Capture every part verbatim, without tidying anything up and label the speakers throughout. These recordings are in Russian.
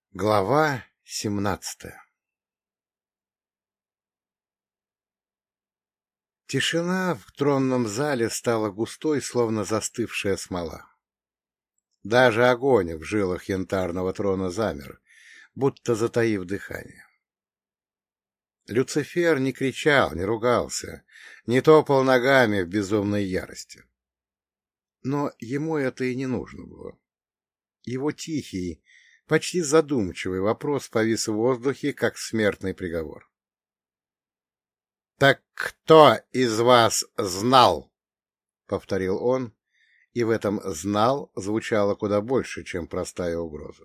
Speaker 1: Глава семнадцатая. Тишина в тронном зале стала густой, словно застывшая смола. Даже огонь в жилах янтарного трона замер, будто затаив дыхание. Люцифер не кричал, не ругался, не топал ногами в безумной ярости. Но ему это и не нужно было. Его тихий, почти задумчивый вопрос повис в воздухе, как смертный приговор. — Так кто из вас знал? — повторил он, и в этом «знал» звучало куда больше, чем простая угроза.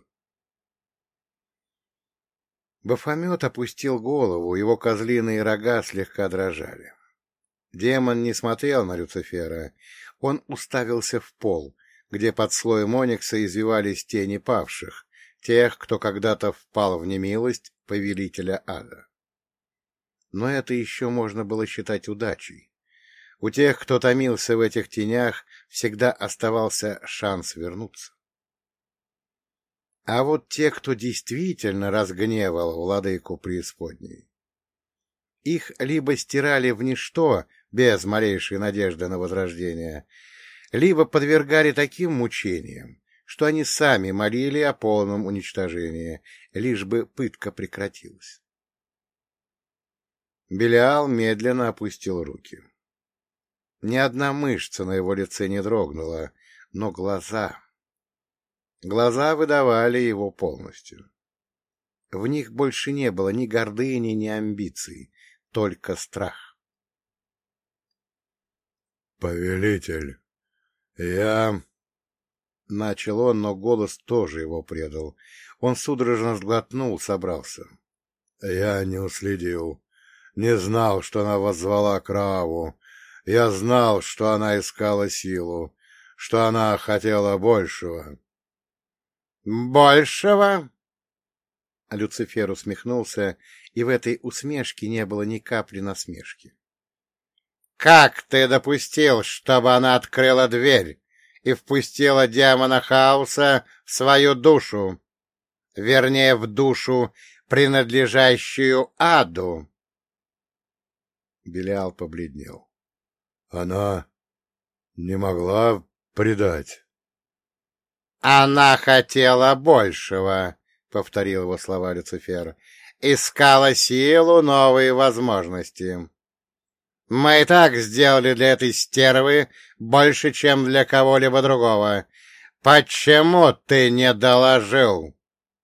Speaker 1: Бафомет опустил голову, его козлиные рога слегка дрожали. Демон не смотрел на Люцифера, он уставился в пол, где под слоем оникса извивались тени павших, тех, кто когда-то впал в немилость повелителя ада. Но это еще можно было считать удачей. У тех, кто томился в этих тенях, всегда оставался шанс вернуться. А вот те, кто действительно разгневал владыку преисподней, их либо стирали в ничто без малейшей надежды на возрождение, либо подвергали таким мучениям, что они сами молили о полном уничтожении, лишь бы пытка прекратилась. Белиал медленно опустил руки. Ни одна мышца на его лице не дрогнула, но глаза... Глаза выдавали его полностью. В них больше не было ни гордыни, ни амбиций, только страх. — Повелитель, я... — начал он, но голос тоже его предал. Он судорожно сглотнул, собрался. — Я не уследил, не знал, что она воззвала к Рааву. Я знал, что она искала силу, что она хотела большего. — Большего? Люцифер усмехнулся, и в этой усмешке не было ни капли насмешки. — Как ты допустил, чтобы она открыла дверь и впустила демона хаоса в свою душу, вернее, в душу, принадлежащую аду? Белиал побледнел. — Она не могла предать. — Она хотела большего, — повторил его слова Люцифер, — искала силу, новые возможности. Мы и так сделали для этой стервы больше, чем для кого-либо другого. Почему ты не доложил?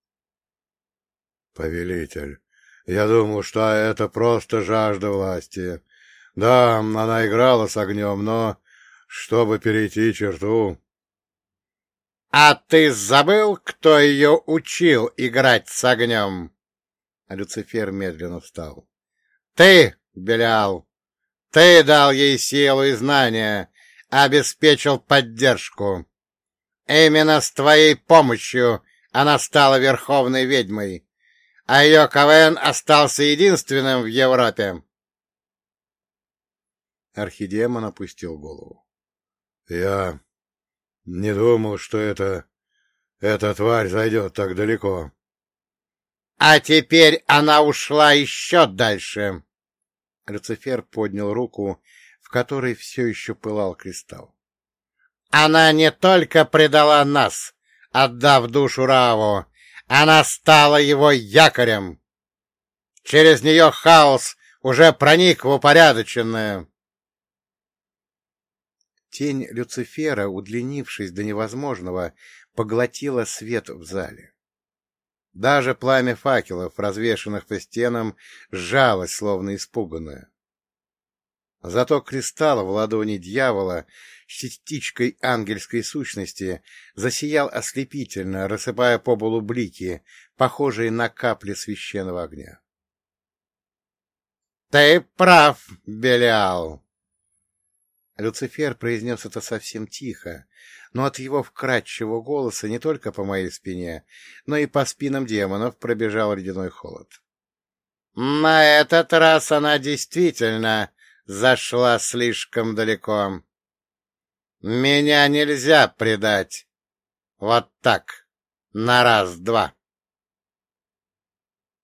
Speaker 1: — Повелитель, я думал, что это просто жажда власти. Да, она играла с огнем, но чтобы перейти черту... — А ты забыл, кто ее учил играть с огнем? Люцифер медленно встал. — Ты, Белиал! Ты дал ей силу и знания, обеспечил поддержку. Именно с твоей помощью она стала верховной ведьмой, а ее КВН остался единственным в Европе. Архидемон опустил голову. — Я не думал, что это... эта тварь зайдет так далеко. — А теперь она ушла еще дальше. Люцифер поднял руку, в которой все еще пылал кристалл. Она не только предала нас, отдав душу Рааву, она стала его якорем. Через нее хаос уже проник в упорядоченное. Тень Люцифера, удлинившись до невозможного, поглотила свет в зале. Даже пламя факелов, развешанных по стенам, сжалось, словно испуганное. Зато кристалл в ладони дьявола с частичкой ангельской сущности засиял ослепительно, рассыпая по полу блики, похожие на капли священного огня. — Ты прав, Белиал! Люцифер произнес это совсем тихо, но от его вкрадчивого голоса не только по моей спине, но и по спинам демонов пробежал ледяной холод. — На этот раз она действительно зашла слишком далеко. Меня нельзя предать. Вот так, на раз-два.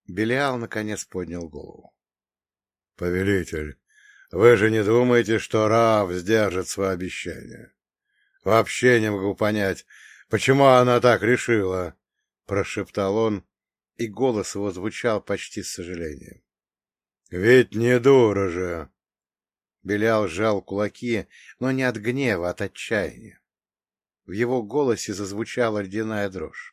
Speaker 1: Белиал наконец поднял голову. — Повелитель, вы же не думаете, что Раав сдержит свое обещание? Вообще не могу понять, почему она так решила, — прошептал он, и голос его звучал почти с сожалением. — Ведь не дура же! Белиал сжал кулаки, но не от гнева, а от отчаяния. В его голосе зазвучала ледяная дрожь.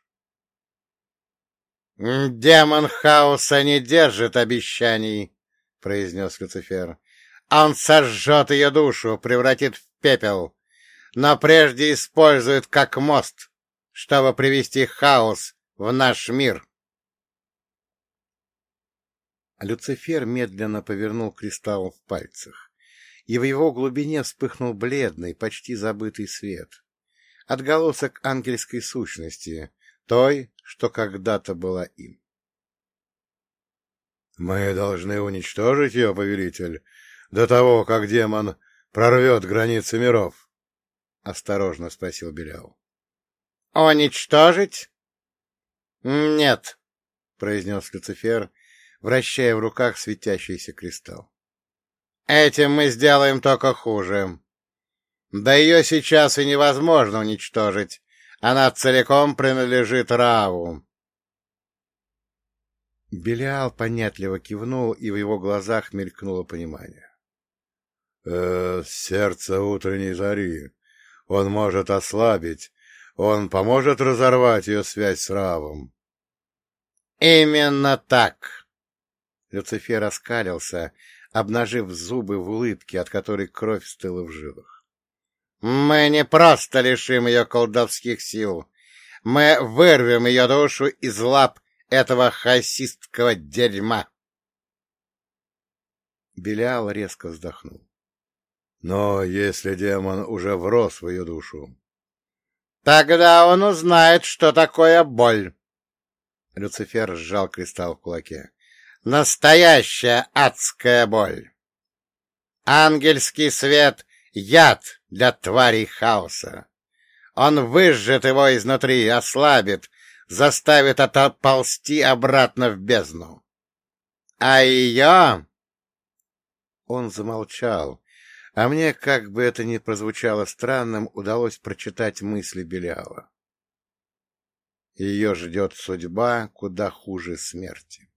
Speaker 1: — Демон хаоса не держит обещаний, — произнес Люцифер. — Он сожжет ее душу, превратит в пепел, но прежде использует как мост, чтобы привести хаос в наш мир. Люцифер медленно повернул кристалл в пальцах, и в его глубине вспыхнул бледный, почти забытый свет. Отголосок ангельской сущности, той, что когда-то была им. — Мы должны уничтожить ее, повелитель, до того, как демон прорвет границы миров? — осторожно спросил Белиал. — Уничтожить? — Нет, — произнес Люцифер, вращая в руках светящийся кристалл. — Этим мы сделаем только хуже. Да ее сейчас и невозможно уничтожить. Она целиком принадлежит Рааву. Белиал понятливо кивнул, и в его глазах мелькнуло понимание. «Э, — Сердце утренней зари. Он может ослабить. Он поможет разорвать ее связь с Раавом. — Именно так. Люцифер оскалился, обнажив зубы в улыбке, от которой кровь стыла в жилах. Мы не просто лишим ее колдовских сил. Мы вырвем ее душу из лап этого хасистского дерьма. Белиал резко вздохнул. Но если демон уже врос в ее душу... Тогда он узнает, что такое боль. Люцифер сжал кристалл в кулаке. Настоящая адская боль. Ангельский свет — яд для тварей хаоса. Он выжжет его изнутри, ослабит, заставит отползти обратно в бездну. А ее... Он замолчал, а мне, как бы это ни прозвучало странным, удалось прочитать мысли Белиала. Ее ждет судьба куда хуже смерти.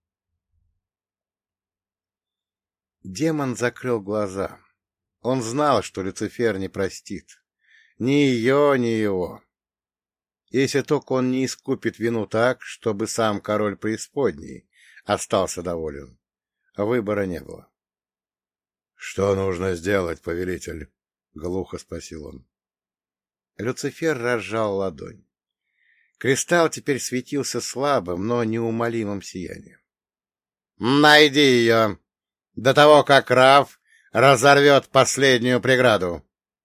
Speaker 1: Демон закрыл глаза. Он знал, что Люцифер не простит. Ни ее, ни его. Если только он не искупит вину так, чтобы сам король преисподней остался доволен. Выбора не было. — Что нужно сделать, повелитель? — глухо спросил он. Люцифер разжал ладонь. Кристалл теперь светился слабым, но неумолимым сиянием. — Найди ее! До того, как Раав разорвет последнюю преграду.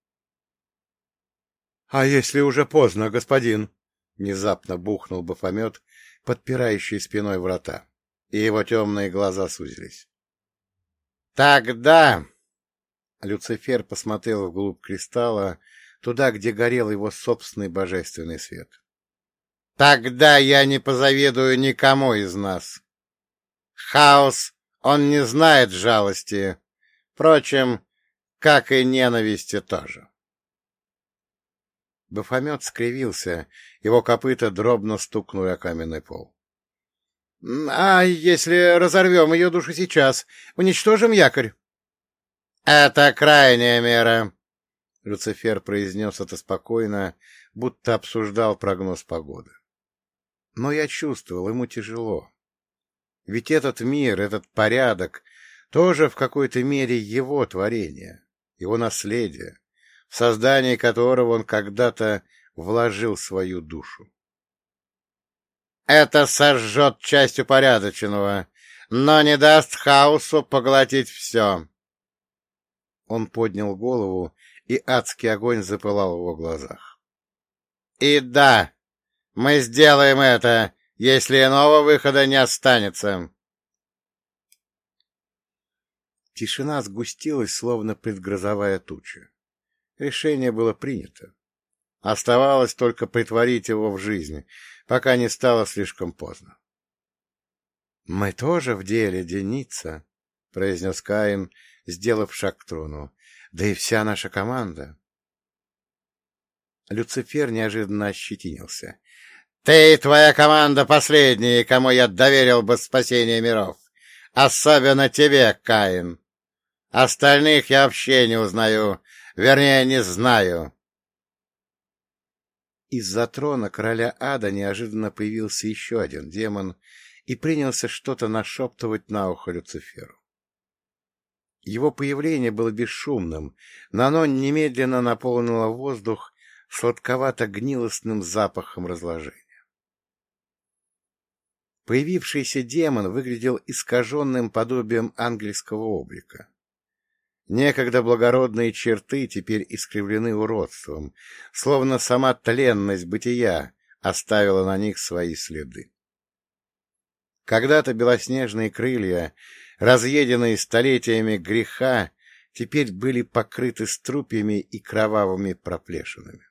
Speaker 1: — А если уже поздно, господин? — внезапно бухнул Бафомет, подпирающий спиной врата, и его темные глаза сузились. — Тогда... Люцифер посмотрел вглубь кристалла, туда, где горел его собственный божественный свет. — Тогда я не позавидую никому из нас. Хаос, он не знает жалости. Впрочем, как и ненависти тоже. Бафомет скривился, его копыта дробно стукнули о каменный пол. — А если разорвем ее душу сейчас, уничтожим якорь? — Это крайняя мера, — Люцифер произнес это спокойно, будто обсуждал прогноз погоды. Но я чувствовал, ему тяжело. Ведь этот мир, этот порядок тоже в какой-то мере его творение, его наследие, в создании которого он когда-то вложил свою душу. Это сожжет часть упорядоченного, но не даст хаосу поглотить все. Он поднял голову, и адский огонь запылал в его глазах. И да, мы сделаем это, если иного выхода не останется. Тишина сгустилась, словно предгрозовая туча. Решение было принято. Оставалось только претворить его в жизнь, пока не стало слишком поздно. — Мы тоже в деле, Деница, — произнес Каин, сделав шаг к трону. — Да и вся наша команда. Люцифер неожиданно ощетинился. — Ты и твоя команда последние, кому я доверил бы спасение миров. Особенно тебе, Каин. Остальных я вообще не узнаю, вернее, не знаю. Из-за трона короля ада неожиданно появился еще один демон и принялся что-то нашептывать на ухо Люциферу. Его появление было бесшумным, но оно немедленно наполнило воздух сладковато-гнилостным запахом разложения. Появившийся демон выглядел искаженным подобием ангельского облика. Некогда благородные черты теперь искривлены уродством, словно сама тленность бытия оставила на них свои следы. Когда-то белоснежные крылья, разъеденные столетиями греха, теперь были покрыты струпьями и кровавыми проплешинами.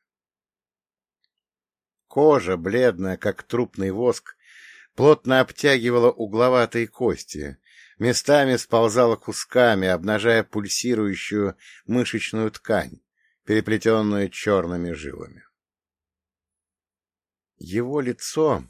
Speaker 1: Кожа, бледная, как трупный воск, плотно обтягивала угловатые кости, местами сползала кусками, обнажая пульсирующую мышечную ткань, переплетенную черными жилами. Его лицо,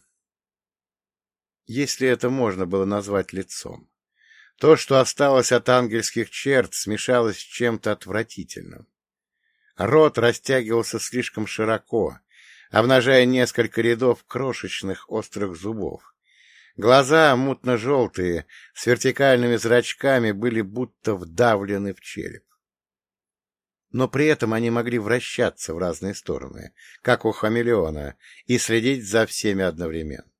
Speaker 1: если это можно было назвать лицом, то, что осталось от ангельских черт, смешалось с чем-то отвратительным. Рот растягивался слишком широко, обнажая несколько рядов крошечных острых зубов. Глаза, мутно-желтые, с вертикальными зрачками, были будто вдавлены в череп. Но при этом они могли вращаться в разные стороны, как у хамелеона, и следить за всеми одновременно.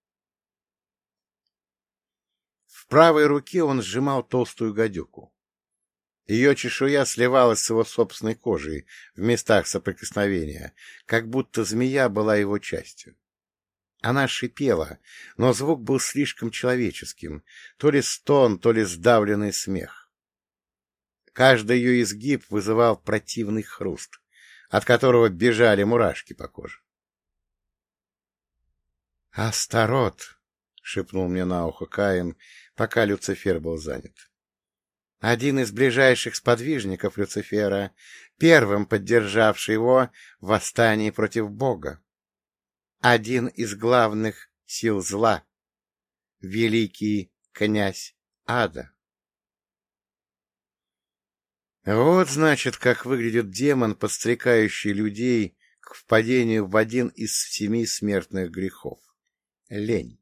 Speaker 1: В правой руке он сжимал толстую гадюку. Ее чешуя сливалась с его собственной кожей в местах соприкосновения, как будто змея была его частью. Она шипела, но звук был слишком человеческим, то ли стон, то ли сдавленный смех. Каждый ее изгиб вызывал противный хруст, от которого бежали мурашки по коже. — Астарот! — шепнул мне на ухо Каин, пока Люцифер был занят. Один из ближайших сподвижников Люцифера, первым поддержавший его в восстании против Бога. Один из главных сил зла, великий князь ада. Вот, значит, как выглядит демон, подстрекающий людей к впадению в один из семи смертных грехов — лень.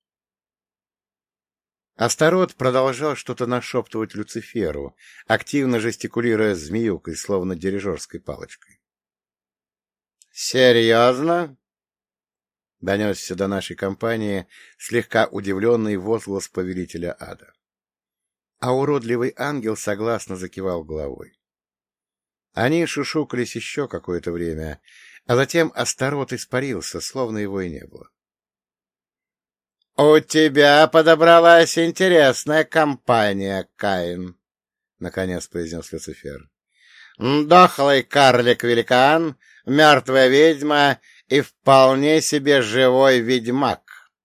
Speaker 1: Астарот продолжал что-то нашептывать Люциферу, активно жестикулируя змеюкой, словно дирижерской палочкой. — Серьезно? — донесся до нашей компании слегка удивленный возглас повелителя ада. А уродливый ангел согласно закивал головой. Они шушукались еще какое-то время, а затем Астарот испарился, словно его и не было. — У тебя подобралась интересная компания, Каин, — наконец произнес Люцифер. — Дохлый карлик-великан, мертвая ведьма и вполне себе живой ведьмак.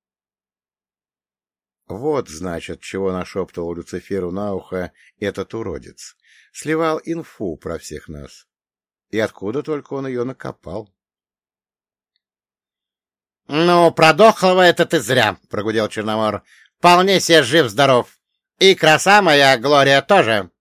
Speaker 1: Вот, значит, чего нашептывал Люциферу на ухо этот уродец. Сливал инфу про всех нас. И откуда только он ее накопал? — Ну, про дохлого это ты зря, — прогудел Черномор. — Вполне себе жив-здоров. И краса моя, Глория, тоже.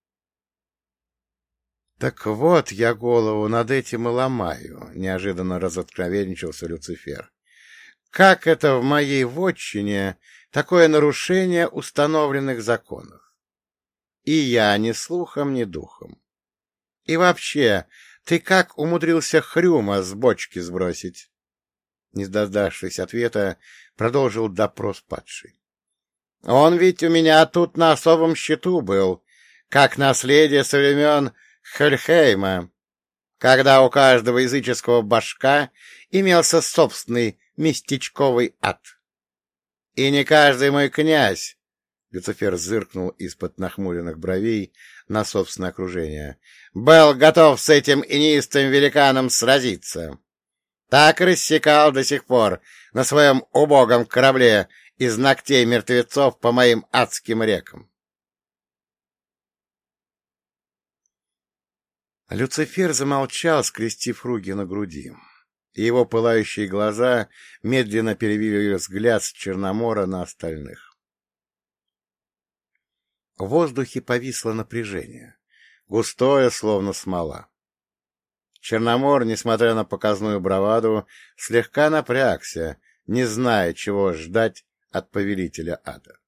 Speaker 1: — Так вот, я голову над этим и ломаю, — неожиданно разоткровенничался Люцифер. — Как это в моей вотчине такое нарушение установленных законов? И я ни слухом, ни духом. И вообще, ты как умудрился Хрюма с бочки сбросить? Не дождавшись ответа, продолжил допрос падший. — Он ведь у меня тут на особом счету был, как наследие со времен Хельхейма, когда у каждого языческого башка имелся собственный местечковый ад. И не каждый мой князь, — Люцифер зыркнул из-под нахмуренных бровей на собственное окружение, — был готов с этим инистым великаном сразиться. Так рассекал до сих пор на своем убогом корабле из ногтей мертвецов по моим адским рекам. Люцифер замолчал, скрестив руки на груди, и его пылающие глаза медленно перевели взгляд с Черномора на остальных. В воздухе повисло напряжение, густое, словно смола. Черномор, несмотря на показную браваду, слегка напрягся, не зная, чего ждать от повелителя ада.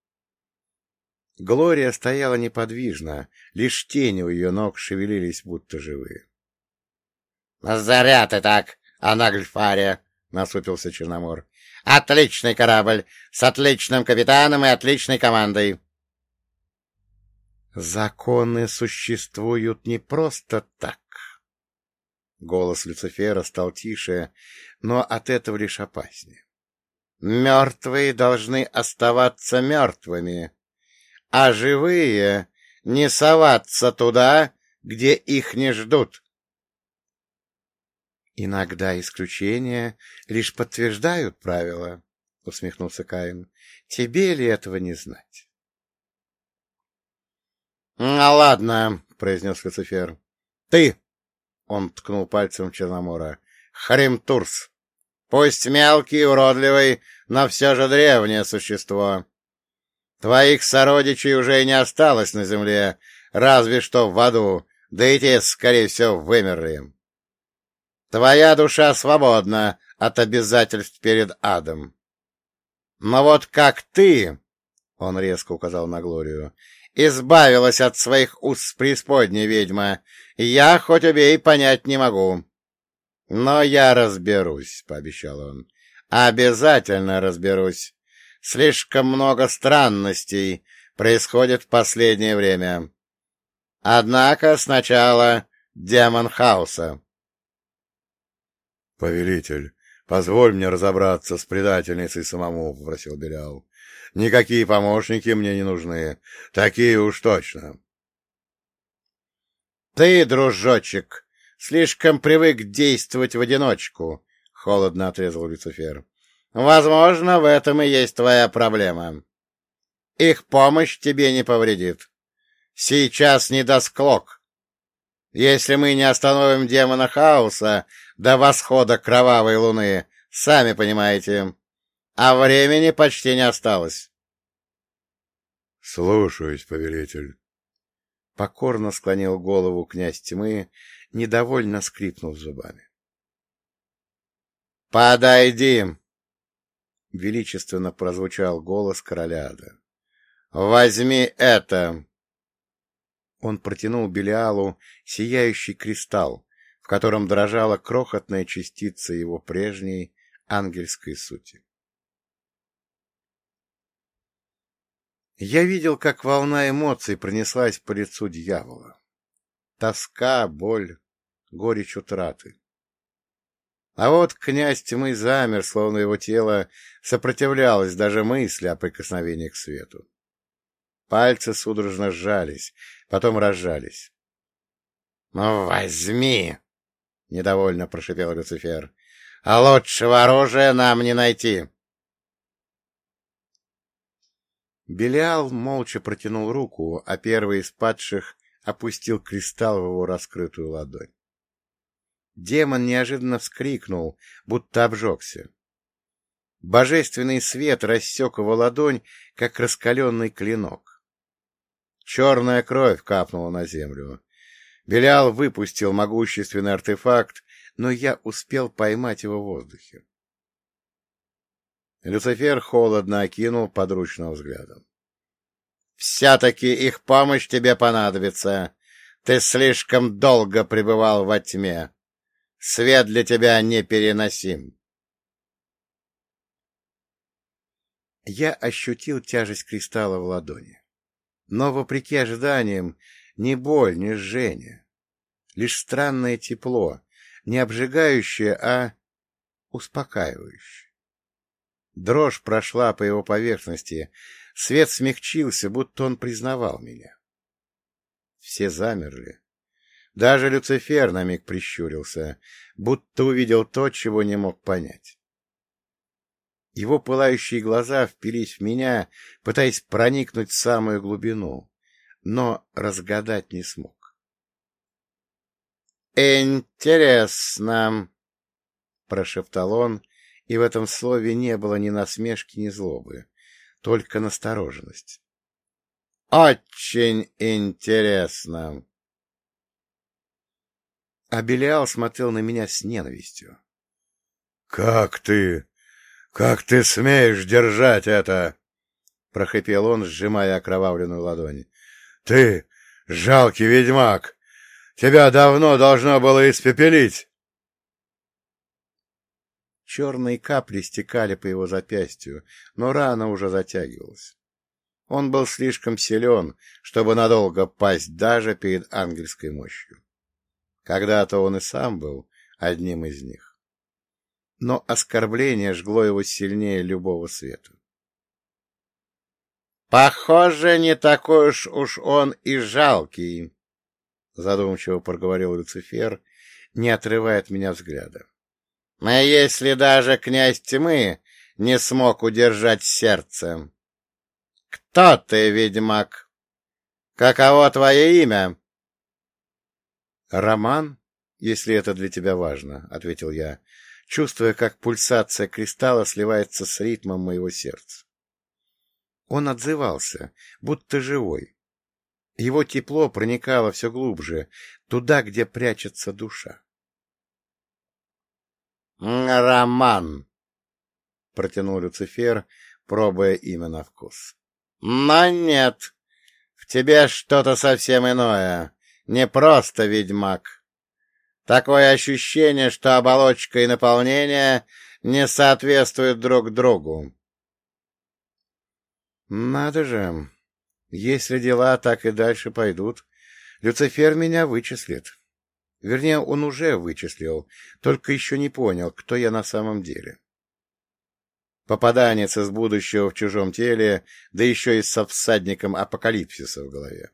Speaker 1: Глория стояла неподвижно, лишь тени у ее ног шевелились, будто живые. — Заря ты так, Анагльфария! — насупился Черномор. — Отличный корабль, с отличным капитаном и отличной командой. — Законы существуют не просто так. Голос Люцифера стал тише, но от этого лишь опаснее. Мертвые должны оставаться мертвыми, а живые не соваться туда, где их не ждут. — Иногда исключения лишь подтверждают правила, — усмехнулся Каин. — Тебе ли этого не знать? — Ну, ладно, — произнес Люцифер. — Ты, — он ткнул пальцем в Черномора, — Хримтурс. Пусть мелкий и уродливый, но все же древнее существо. Твоих сородичей уже и не осталось на земле, разве что в аду, да и те, скорее всего, вымерли. Твоя душа свободна от обязательств перед адом. Но вот как ты, — он резко указал на Глорию, — избавилась от своих уз с преисподней, ведьма, я, хоть убей, понять не могу. Но я разберусь, — пообещал он. Обязательно разберусь. Слишком много странностей происходит в последнее время. Однако сначала демон хаоса. — Повелитель, позволь мне разобраться с предательницей самому, — попросил Белиал. — Никакие помощники мне не нужны. Такие уж точно. — Ты, дружочек, слишком привык действовать в одиночку, — холодно отрезал Люцифер. — Возможно, в этом и есть твоя проблема. Их помощь тебе не повредит. Сейчас не до склок. Если мы не остановим демона хаоса до восхода кровавой луны, сами понимаете, а времени почти не осталось. — Слушаюсь, повелитель. Покорно склонил голову князь тьмы, недовольно скрипнув зубами. — Подойди! — величественно прозвучал голос короля ада. — Возьми это! Он протянул Белиалу сияющий кристалл, в котором дрожала крохотная частица его прежней ангельской сути. Я видел, как волна эмоций пронеслась по лицу дьявола. Тоска, боль, горечь утраты. А вот князь тьмы замер, словно его тело сопротивлялось даже мысли о прикосновении к свету. Пальцы судорожно сжались, потом разжались. — Ну, возьми! — недовольно прошипел Люцифер. — А лучшего оружия нам не найти! Белиал молча протянул руку, а первый из падших опустил кристалл в его раскрытую ладонь. Демон неожиданно вскрикнул, будто обжегся. Божественный свет рассек его ладонь, как раскаленный клинок. Черная кровь капнула на землю. Белиал выпустил могущественный артефакт, но я успел поймать его в воздухе. Люцифер холодно окинул подручным взглядом. — Все-таки их помощь тебе понадобится. Ты слишком долго пребывал во тьме. Свет для тебя непереносим. Я ощутил тяжесть кристалла в ладони. Но, вопреки ожиданиям, ни боль, ни жжение. Лишь странное тепло, не обжигающее, а успокаивающее. Дрожь прошла по его поверхности, свет смягчился, будто он признавал меня. Все замерли. Даже Люцифер на миг прищурился, будто увидел то, чего не мог понять. Его пылающие глаза впились в меня, пытаясь проникнуть в самую глубину, но разгадать не смог. «Интересно», — прошептал он, и в этом слове не было ни насмешки, ни злобы, только настороженность. «Очень интересно». А Белиал смотрел на меня с ненавистью. — Как ты? Как ты смеешь держать это? — прохрипел он, сжимая окровавленную ладонь. — Ты, жалкий ведьмак, тебя давно должно было испепелить. Черные капли стекали по его запястью, но рана уже затягивалась. Он был слишком силен, чтобы надолго пасть даже перед ангельской мощью. Когда-то он и сам был одним из них. Но оскорбление жгло его сильнее любого света. — Похоже, не такой уж уж он и жалкий, — задумчиво проговорил Люцифер, не отрывая от меня взгляда. — А если даже князь тьмы не смог удержать сердце? — Кто ты, ведьмак? Каково твое имя? — Роман, если это для тебя важно, — ответил я, чувствуя, как пульсация кристалла сливается с ритмом моего сердца. Он отзывался, будто живой. Его тепло проникало все глубже, туда, где прячется душа. — Роман, — протянул Люцифер, пробуя имя на вкус. — Но нет, в тебе что-то совсем иное. Не просто ведьмак. Такое ощущение, что оболочка и наполнение не соответствуют друг другу. Надо же, если дела так и дальше пойдут, Люцифер меня вычислит. Вернее, он уже вычислил, только еще не понял, кто я на самом деле. Попаданец из будущего в чужом теле, да еще и со всадником апокалипсиса в голове.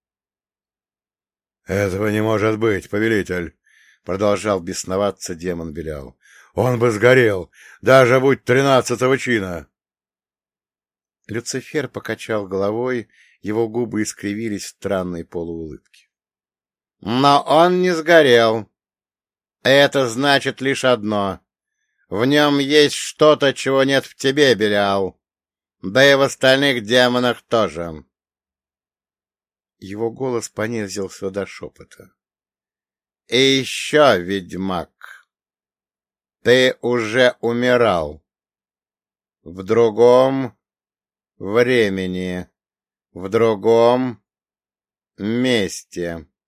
Speaker 1: — Этого не может быть, повелитель! — продолжал бесноваться демон Белиал. — Он бы сгорел, даже будь тринадцатого чина! Люцифер покачал головой, его губы искривились в странной полуулыбке. — Но он не сгорел. Это значит лишь одно. В нем есть что-то, чего нет в тебе, Белиал. Да и в остальных демонах тоже. Его голос понизился до шепота. — И еще, ведьмак, ты уже умирал. В другом времени, в другом месте.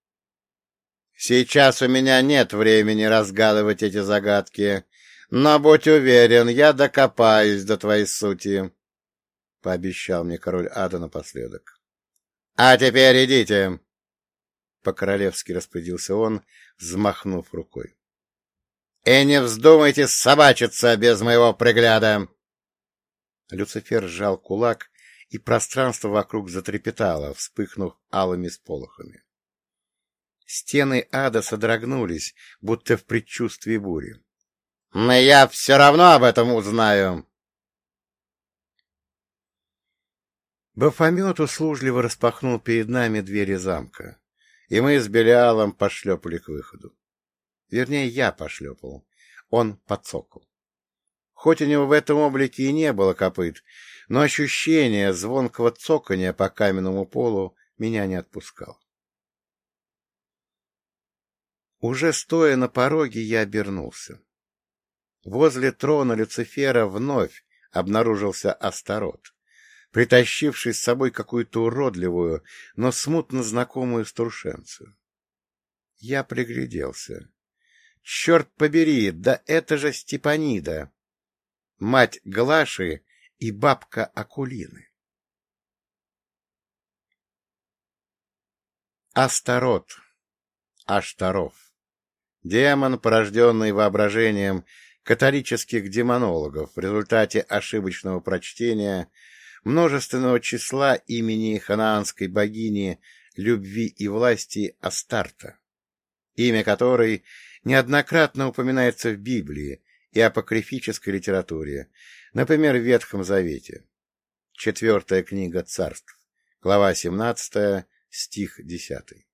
Speaker 1: Сейчас у меня нет времени разгадывать эти загадки, но будь уверен, я докопаюсь до твоей сути, — пообещал мне король ада напоследок. — А теперь идите, — по-королевски распорядился он, взмахнув рукой. — И не вздумайте собачиться без моего пригляда! Люцифер сжал кулак, и пространство вокруг затрепетало, вспыхнув алыми сполохами. Стены ада содрогнулись, будто в предчувствии бури. — Но я все равно об этом узнаю! Бафомет услужливо распахнул перед нами двери замка, и мы с Белиалом пошлепали к выходу. Вернее, я пошлепал, он подцокал. Хоть у него в этом облике и не было копыт, но ощущение звонкого цоканья по каменному полу меня не отпускало. Уже стоя на пороге, я обернулся. Возле трона Люцифера вновь обнаружился Астарот, притащивший с собой какую-то уродливую, но смутно знакомую струшенцию. Я пригляделся. Черт побери, да это же Степанида, мать Глаши и бабка Акулины. Астарот, Аштаров, демон, порожденный воображением католических демонологов в результате ошибочного прочтения множественного числа имени ханаанской богини любви и власти Астарта, имя которой неоднократно упоминается в Библии и апокрифической литературе, например, в Ветхом Завете. Четвертая книга Царств, глава семнадцатая, стих десятый.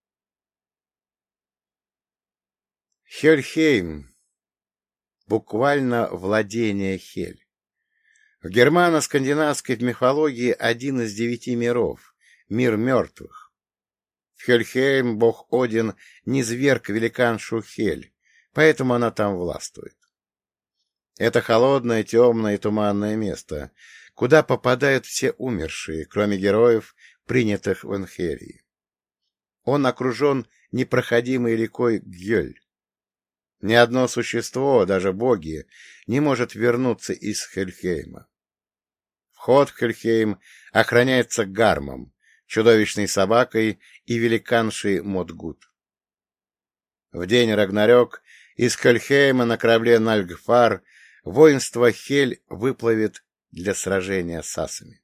Speaker 1: Хельхейм. Буквально владение Хель. В германо-скандинавской мифологии один из девяти миров — мир мертвых. В Хельхейм бог Один низвергг великаншу Хель, поэтому она там властвует. Это холодное, темное и туманное место, куда попадают все умершие, кроме героев, принятых в Энхерии. Он окружен непроходимой рекой Гьёль. Ни одно существо, даже боги, не может вернуться из Хельхейма. Вход в Хельхейм охраняется Гармом, чудовищной собакой и великаншей Модгут. В день Рагнарёк из Хельхейма на корабле Нальгфар воинство Хель выплывет для сражения с асами.